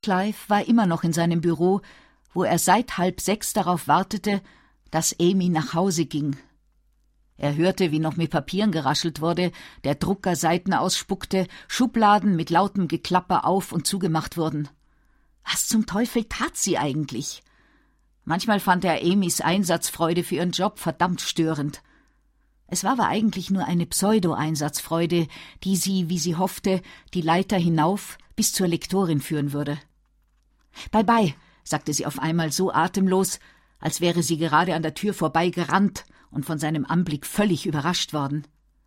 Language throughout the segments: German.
Clive war immer noch in seinem Büro, wo er seit 5:30 darauf wartete, dass Amy nach Hause ging. Er hörte, wie noch mit Papieren geraschelt wurde, der Drucker Seiten ausspuckte, Schubladen mit lautem Geklapper auf- und zugemacht wurden. Was zum Teufel tat sie eigentlich? Manchmal fand er Amys Einsatzfreude für ihren Job verdammt störend. Es war aber eigentlich nur eine Pseudo-Einsatzfreude, die sie, wie sie hoffte, die Leiter hinauf bis zur Lektorin führen würde. »Bye-bye«, sagte sie auf einmal so atemlos, als wäre sie gerade an der Tür vorbeigerannt und von seinem Anblick völlig überrascht worden.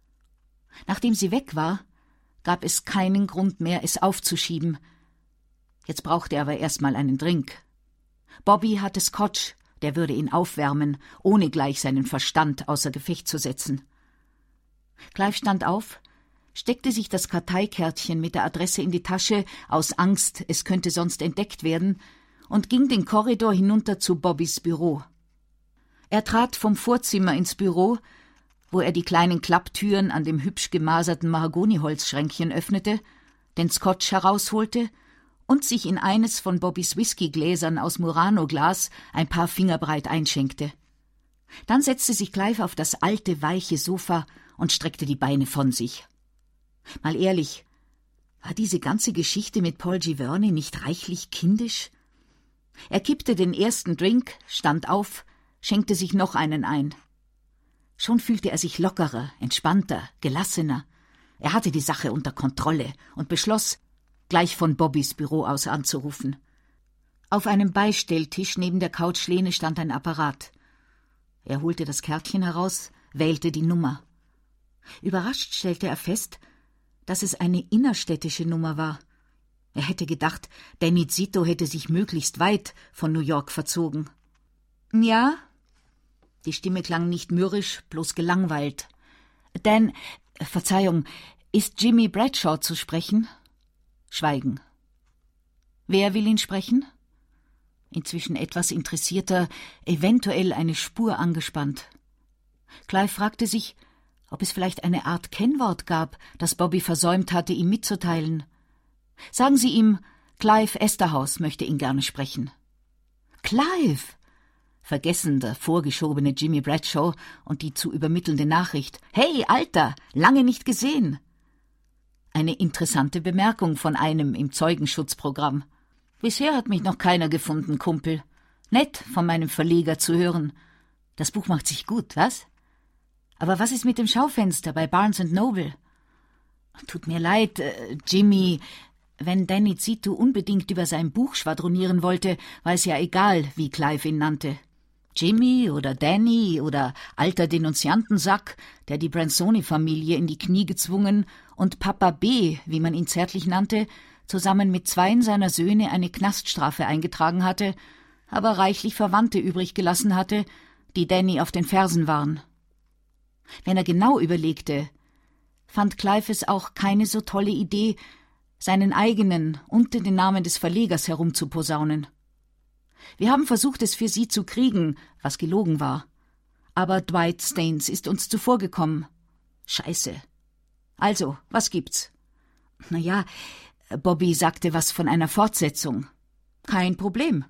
Nachdem sie weg war, gab es keinen Grund mehr, es aufzuschieben. Jetzt brauchte er aber erst mal einen Drink. Bobby hatte Scotch, der würde ihn aufwärmen, ohne gleich seinen Verstand außer Gefecht zu setzen. Clive stand auf, steckte sich das Karteikärtchen mit der Adresse in die Tasche, aus Angst, es könnte sonst entdeckt werden, und ging den Korridor hinunter zu Bobbys Büro. Er trat vom Vorzimmer ins Büro, wo er die kleinen Klapptüren an dem hübsch gemaserten Mahagoniholzschränkchen öffnete, den Scotch herausholte und sich in eines von Bobbys Whiskygläsern aus Murano-Glas ein paar Finger breit einschenkte. Dann setzte sich Clive auf das alte, weiche Sofa und streckte die Beine von sich. Mal ehrlich, war diese ganze Geschichte mit Paul Giverny nicht reichlich kindisch? Er kippte den ersten Drink, stand auf, schenkte sich noch einen ein. Schon fühlte er sich lockerer, entspannter, gelassener. Er hatte die Sache unter Kontrolle und beschloss, gleich von Bobbys Büro aus anzurufen. Auf einem Beistelltisch neben der Couchlehne stand ein Apparat. Er holte das Kärtchen heraus, wählte die Nummer. Überrascht stellte er fest, dass es eine innerstädtische Nummer war. Er hätte gedacht, Danny Zito hätte sich möglichst weit von New York verzogen. »Ja?« Die Stimme klang nicht mürrisch, bloß gelangweilt. »Dan, Verzeihung, ist Jimmy Bradshaw zu sprechen?« Schweigen. »Wer will ihn sprechen?« Inzwischen etwas interessierter, eventuell eine Spur angespannt. Clive fragte sich, ob es vielleicht eine Art Kennwort gab, das Bobby versäumt hatte, ihm mitzuteilen. »Sagen Sie ihm, Clive Esterhaus möchte ihn gerne sprechen.« »Clive!« Vergessen der vorgeschobene Jimmy Bradshaw und die zu übermittelnde Nachricht. »Hey, Alter, lange nicht gesehen!« Eine interessante Bemerkung von einem im Zeugenschutzprogramm. »Bisher hat mich noch keiner gefunden, Kumpel. Nett, von meinem Verleger zu hören. Das Buch macht sich gut, was? Aber was ist mit dem Schaufenster bei Barnes & Noble?« »Tut mir leid, Jimmy. Wenn Danny Zito unbedingt über sein Buch schwadronieren wollte, war es ja egal, wie Clive ihn nannte. Jimmy oder Danny oder alter Denunziantensack, der die Bransoni-Familie in die Knie gezwungen und Papa B., wie man ihn zärtlich nannte, zusammen mit 2 seiner Söhne eine Knaststrafe eingetragen hatte, aber reichlich Verwandte übrig gelassen hatte, die Danny auf den Fersen waren. Wenn er genau überlegte, fand Clive es auch keine so tolle Idee, seinen eigenen unter den Namen des Verlegers herumzuposaunen. Wir haben versucht, es für Sie zu kriegen, was gelogen war. Aber Dwight Staines ist uns zuvorgekommen. Scheiße. Also, was gibt's? Na, Bobby sagte was von einer Fortsetzung. Kein Problem.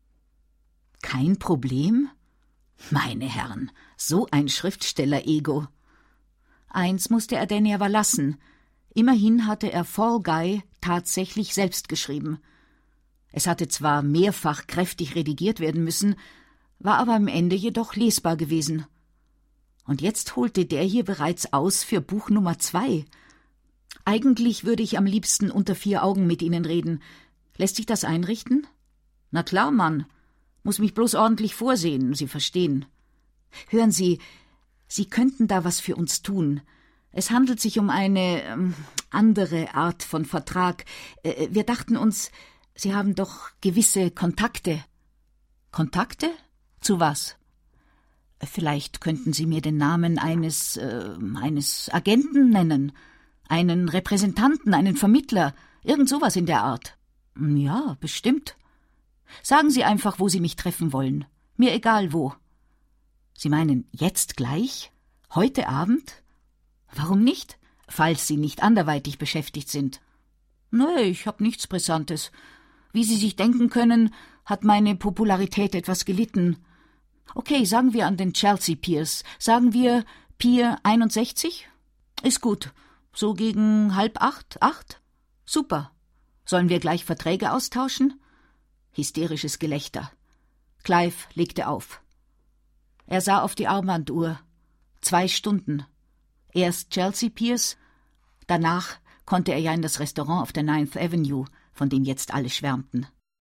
Kein Problem? Meine Herren, so ein Schriftsteller-Ego. Eins musste er Danny aber lassen. Immerhin hatte er Fall Guy tatsächlich selbst geschrieben. Es hatte zwar mehrfach kräftig redigiert werden müssen, war aber am Ende jedoch lesbar gewesen. Und jetzt holte der hier bereits aus für Buch Nummer 2. Eigentlich würde ich am liebsten unter 4 Augen mit Ihnen reden. Lässt sich das einrichten? Na klar, Mann. Muss mich bloß ordentlich vorsehen, Sie verstehen. Hören Sie, Sie könnten da was für uns tun. Es handelt sich um eine andere Art von Vertrag. Wir dachten uns, Sie haben doch gewisse Kontakte. Kontakte? Zu was? Vielleicht könnten Sie mir den Namen eines Agenten nennen. Einen Repräsentanten, einen Vermittler. Irgend sowas in der Art. Ja, bestimmt. Sagen Sie einfach, wo Sie mich treffen wollen. Mir egal wo. Sie meinen jetzt gleich? Heute Abend? Warum nicht? Falls Sie nicht anderweitig beschäftigt sind. Nee, ich hab nichts Brisantes. Wie Sie sich denken können, hat meine Popularität etwas gelitten. Okay, sagen wir an den Chelsea Piers. Sagen wir Pier 61? Ist gut. So gegen 7:30, 8? Super. Sollen wir gleich Verträge austauschen? Hysterisches Gelächter. Clive legte auf. Er sah auf die Armbanduhr. 2 Stunden. Erst Chelsea Piers, danach konnte er ja in das Restaurant auf der 9th Avenue, von dem jetzt alle schwärmten.